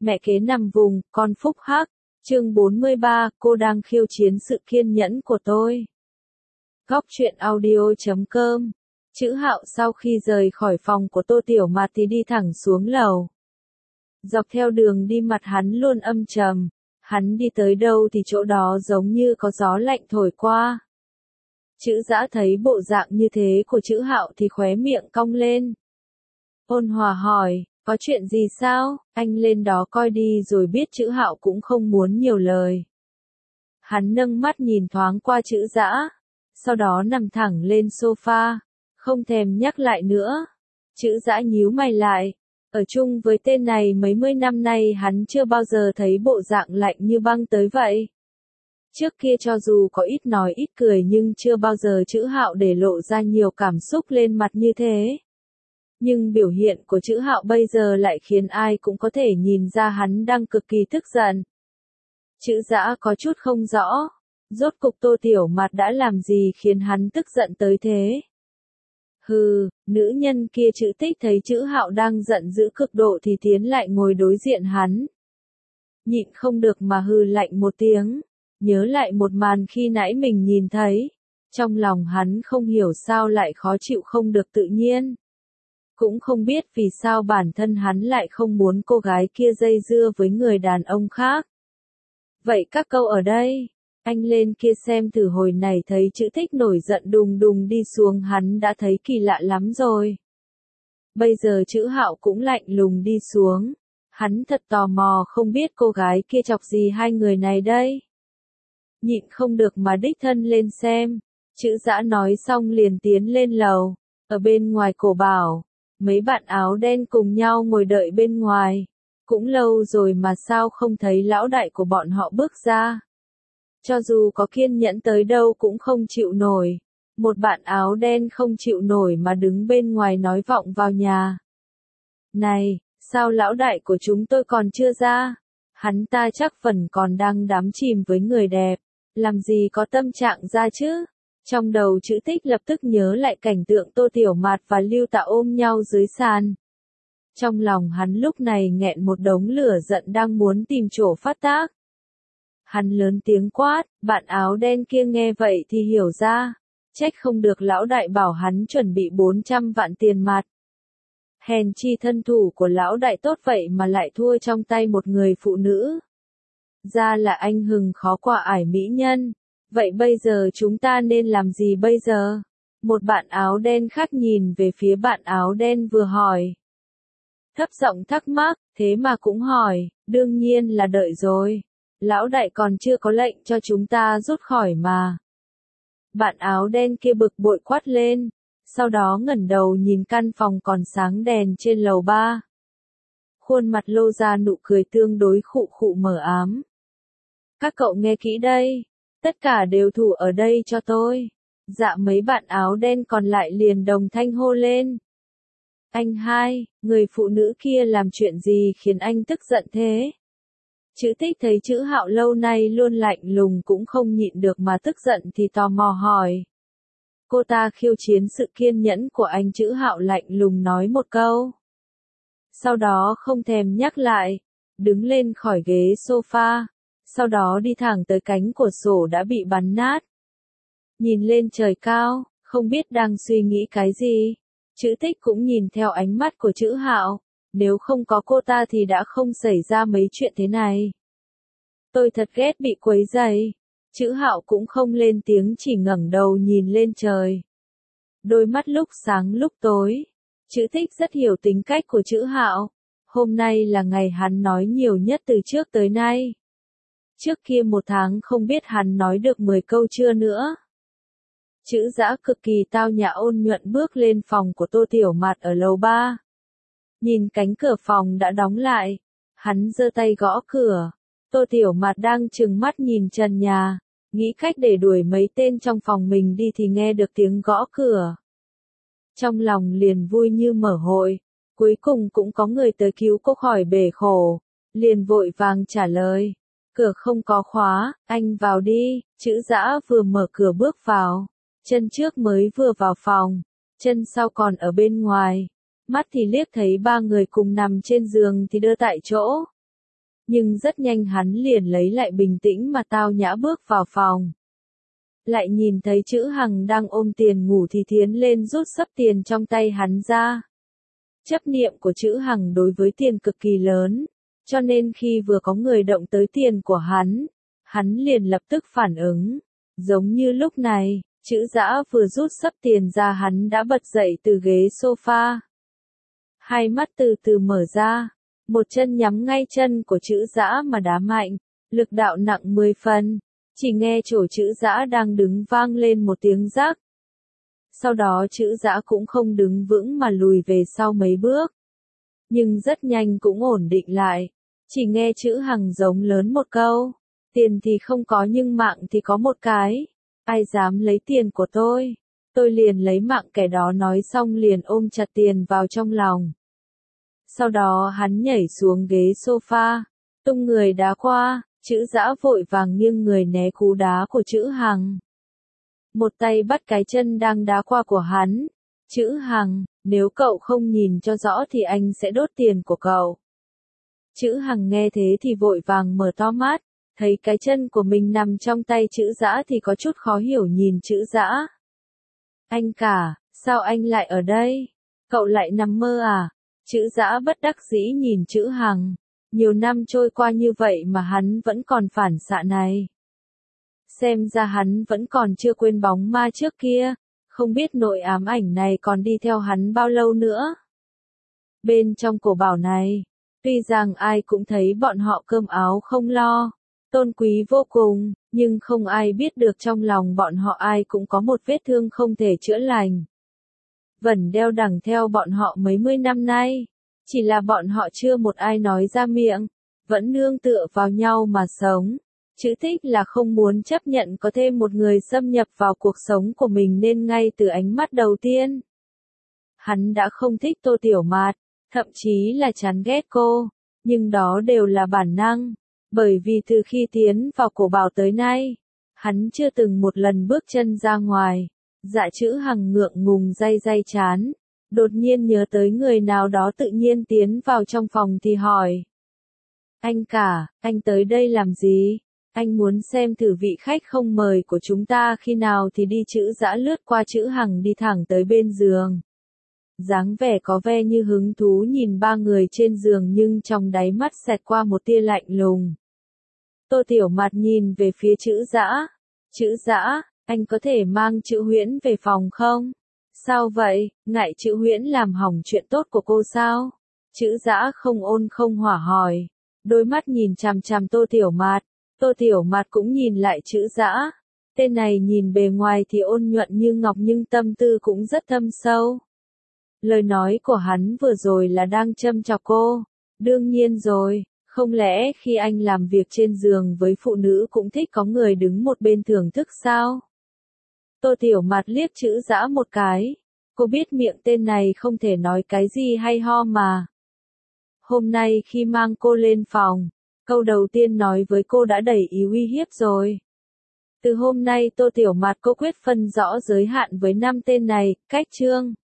Mẹ kế nằm vùng, con phúc hắc. Chương 43, cô đang khiêu chiến sự kiên nhẫn của tôi. Góc truyện audio.com. Chữ Hạo sau khi rời khỏi phòng của Tô Tiểu Mạt thì đi thẳng xuống lầu. Dọc theo đường đi mặt hắn luôn âm trầm, hắn đi tới đâu thì chỗ đó giống như có gió lạnh thổi qua. Chữ Dã thấy bộ dạng như thế của Chữ Hạo thì khóe miệng cong lên. Ôn hòa hỏi, có chuyện gì sao, anh lên đó coi đi rồi biết. Chữ Hạo cũng không muốn nhiều lời. Hắn nâng mắt nhìn thoáng qua Chữ Dã, sau đó nằm thẳng lên sofa, không thèm nhắc lại nữa. Chữ Dã nhíu mày lại, ở chung với tên này mấy mươi năm nay hắn chưa bao giờ thấy bộ dạng lạnh như băng tới vậy. Trước kia cho dù có ít nói ít cười nhưng chưa bao giờ Chữ Hạo để lộ ra nhiều cảm xúc lên mặt như thế. Nhưng biểu hiện của Chữ Hạo bây giờ lại khiến ai cũng có thể nhìn ra hắn đang cực kỳ tức giận. Chữ Dã có chút không rõ, rốt cục Tô Tiểu Mạt đã làm gì khiến hắn tức giận tới thế. Hừ, nữ nhân kia Chữ Tích thấy Chữ Hạo đang giận dữ cực độ thì tiến lại ngồi đối diện hắn. Nhịn không được mà hừ lạnh một tiếng, nhớ lại một màn khi nãy mình nhìn thấy. Trong lòng hắn không hiểu sao lại khó chịu không được tự nhiên. Cũng không biết vì sao bản thân hắn lại không muốn cô gái kia dây dưa với người đàn ông khác. Vậy các câu ở đây, anh lên kia xem thử. Hồi này thấy Chữ Tích nổi giận đùng đùng đi xuống hắn đã thấy kỳ lạ lắm rồi. Bây giờ Chữ Hạo cũng lạnh lùng đi xuống, hắn thật tò mò không biết cô gái kia chọc gì hai người này đây. Nhịn không được mà đích thân lên xem. Chữ Dã nói xong liền tiến lên lầu, ở bên ngoài Cổ Bảo. Mấy bạn áo đen cùng nhau ngồi đợi bên ngoài. Cũng lâu rồi mà sao không thấy lão đại của bọn họ bước ra. Cho dù có kiên nhẫn tới đâu cũng không chịu nổi. Một bạn áo đen không chịu nổi mà đứng bên ngoài nói vọng vào nhà. Này, sao lão đại của chúng tôi còn chưa ra? Hắn ta chắc phần còn đang đắm chìm với người đẹp. Làm gì có tâm trạng ra chứ? Trong đầu Chữ Tích lập tức nhớ lại cảnh tượng Tô Tiểu Mạt và Lưu Tạ ôm nhau dưới sàn. Trong lòng hắn lúc này nghẹn một đống lửa giận đang muốn tìm chỗ phát tác. Hắn lớn tiếng quát, bạn áo đen kia nghe vậy thì hiểu ra. Trách không được lão đại bảo hắn chuẩn bị 400 vạn tiền mặt. Hèn chi thân thủ của lão đại tốt vậy mà lại thua trong tay một người phụ nữ. Ra là anh hùng khó qua ải mỹ nhân. Vậy bây giờ chúng ta nên làm gì bây giờ? Một bạn áo đen khác nhìn về phía bạn áo đen vừa hỏi. Thấp giọng thắc mắc, thế mà cũng hỏi, đương nhiên là đợi rồi. Lão đại còn chưa có lệnh cho chúng ta rút khỏi mà. Bạn áo đen kia bực bội quát lên, sau đó ngẩng đầu nhìn căn phòng còn sáng đèn trên lầu 3. Khuôn mặt lộ ra nụ cười tương đối khụ khụ mờ ám. Các cậu nghe kỹ đây. Tất cả đều thủ ở đây cho tôi. Dạ mấy bạn áo đen còn lại liền đồng thanh hô lên. Anh hai, người phụ nữ kia làm chuyện gì khiến anh tức giận thế? Chữ Tích thấy Chữ Hạo lâu nay luôn lạnh lùng cũng không nhịn được mà tức giận thì tò mò hỏi. Cô ta khiêu chiến sự kiên nhẫn của anh. Chữ Hạo lạnh lùng nói một câu. Sau đó không thèm nhắc lại, đứng lên khỏi ghế sofa. Sau đó đi thẳng tới cánh cửa sổ đã bị bắn nát. Nhìn lên trời cao, không biết đang suy nghĩ cái gì. Chữ Tích cũng nhìn theo ánh mắt của Chữ Hạo. Nếu không có cô ta thì đã không xảy ra mấy chuyện thế này. Tôi thật ghét bị quấy rầy. Chữ Hạo cũng không lên tiếng chỉ ngẩng đầu nhìn lên trời. Đôi mắt lúc sáng lúc tối. Chữ Tích rất hiểu tính cách của Chữ Hạo. Hôm nay là ngày hắn nói nhiều nhất từ trước tới nay. Trước kia một tháng không biết hắn nói được 10 câu chưa nữa. Chữ Dã cực kỳ tao nhã ôn nhuận bước lên phòng của Tô Tiểu Mạt ở lầu 3. Nhìn cánh cửa phòng đã đóng lại, hắn giơ tay gõ cửa. Tô Tiểu Mạt đang trừng mắt nhìn trần nhà, nghĩ cách để đuổi mấy tên trong phòng mình đi thì nghe được tiếng gõ cửa. Trong lòng liền vui như mở hội, cuối cùng cũng có người tới cứu cô khỏi bể khổ, liền vội vàng trả lời. Cửa không có khóa, anh vào đi. Chữ Dã vừa mở cửa bước vào, chân trước mới vừa vào phòng, chân sau còn ở bên ngoài. Mắt thì liếc thấy ba người cùng nằm trên giường thì đưa tại chỗ. Nhưng rất nhanh hắn liền lấy lại bình tĩnh mà tao nhã bước vào phòng. Lại nhìn thấy chữ Hằng đang ôm tiền ngủ thì tiến lên rút sấp tiền trong tay hắn ra. Chấp niệm của chữ Hằng đối với tiền cực kỳ lớn, cho nên khi vừa có người động tới tiền của hắn liền lập tức phản ứng. Giống như lúc này, chữ Dã vừa rút sấp tiền ra hắn đã bật dậy từ ghế sofa. Hai mắt từ từ mở ra, một chân nhắm ngay chân của chữ Dã mà đá mạnh, lực đạo nặng 10 phần, chỉ nghe chỗ chữ Dã đang đứng vang lên một tiếng rắc. Sau đó chữ Dã cũng không đứng vững mà lùi về sau mấy bước. Nhưng rất nhanh cũng ổn định lại, chỉ nghe chữ Hằng giống lớn một câu, tiền thì không có nhưng mạng thì có một cái, ai dám lấy tiền của tôi liền lấy mạng kẻ đó, nói xong liền ôm chặt tiền vào trong lòng. Sau đó hắn nhảy xuống ghế sofa, tung người đá qua, chữ Dã vội vàng nghiêng người né cú đá của chữ Hằng. Một tay bắt cái chân đang đá qua của hắn. Chữ Hằng, nếu cậu không nhìn cho rõ thì anh sẽ đốt tiền của cậu. Chữ Hằng nghe thế thì vội vàng mở to mắt, thấy cái chân của mình nằm trong tay chữ Dã thì có chút khó hiểu nhìn chữ Dã. Anh cả, sao anh lại ở đây? Cậu lại nằm mơ à? Chữ Dã bất đắc dĩ nhìn chữ Hằng. Nhiều năm trôi qua như vậy mà hắn vẫn còn phản xạ này. Xem ra hắn vẫn còn chưa quên bóng ma trước kia, không biết nỗi ám ảnh này còn đi theo hắn bao lâu nữa. Bên trong cổ bảo này, tuy rằng ai cũng thấy bọn họ cơm áo không lo, tôn quý vô cùng, nhưng không ai biết được trong lòng bọn họ ai cũng có một vết thương không thể chữa lành. Vẫn đeo đẳng theo bọn họ mấy mươi năm nay, chỉ là bọn họ chưa một ai nói ra miệng, vẫn nương tựa vào nhau mà sống. Chữ Thích là không muốn chấp nhận có thêm một người xâm nhập vào cuộc sống của mình nên ngay từ ánh mắt đầu tiên. Hắn đã không thích Tô Tiểu Mạt, thậm chí là chán ghét cô, nhưng đó đều là bản năng, bởi vì từ khi tiến vào cổ bảo tới nay, hắn chưa từng một lần bước chân ra ngoài. Dạ chữ Hằng ngượng ngùng day day chán, đột nhiên nhớ tới người nào đó tự nhiên tiến vào trong phòng thì hỏi. Anh cả, anh tới đây làm gì? Anh muốn xem thử vị khách không mời của chúng ta khi nào thì đi. Chữ Dã lướt qua chữ Hằng đi thẳng tới bên giường. Dáng vẻ có vẻ như hứng thú nhìn ba người trên giường nhưng trong đáy mắt xẹt qua một tia lạnh lùng. Tô Tiểu Mạt nhìn về phía chữ Dã. Chữ Dã, anh có thể mang chữ Huyễn về phòng không? Sao vậy, ngại chữ Huyễn làm hỏng chuyện tốt của cô sao? Chữ Dã không ôn không hỏa hỏi. Đôi mắt nhìn chằm chằm Tô Tiểu Mạt. Tô Tiểu Mạt cũng nhìn lại chữ Dã. Tên này nhìn bề ngoài thì ôn nhuận như ngọc nhưng tâm tư cũng rất thâm sâu. Lời nói của hắn vừa rồi là đang châm chọc cô. Đương nhiên rồi, không lẽ khi anh làm việc trên giường với phụ nữ cũng thích có người đứng một bên thưởng thức sao? Tô Tiểu Mạt liếc chữ Dã một cái. Cô biết miệng tên này không thể nói cái gì hay ho mà. Hôm nay khi mang cô lên phòng, câu đầu tiên nói với cô đã đầy ý uy hiếp rồi. Từ hôm nay Tô Tiểu Mạt cô quyết phân rõ giới hạn với năm tên này, cách chương.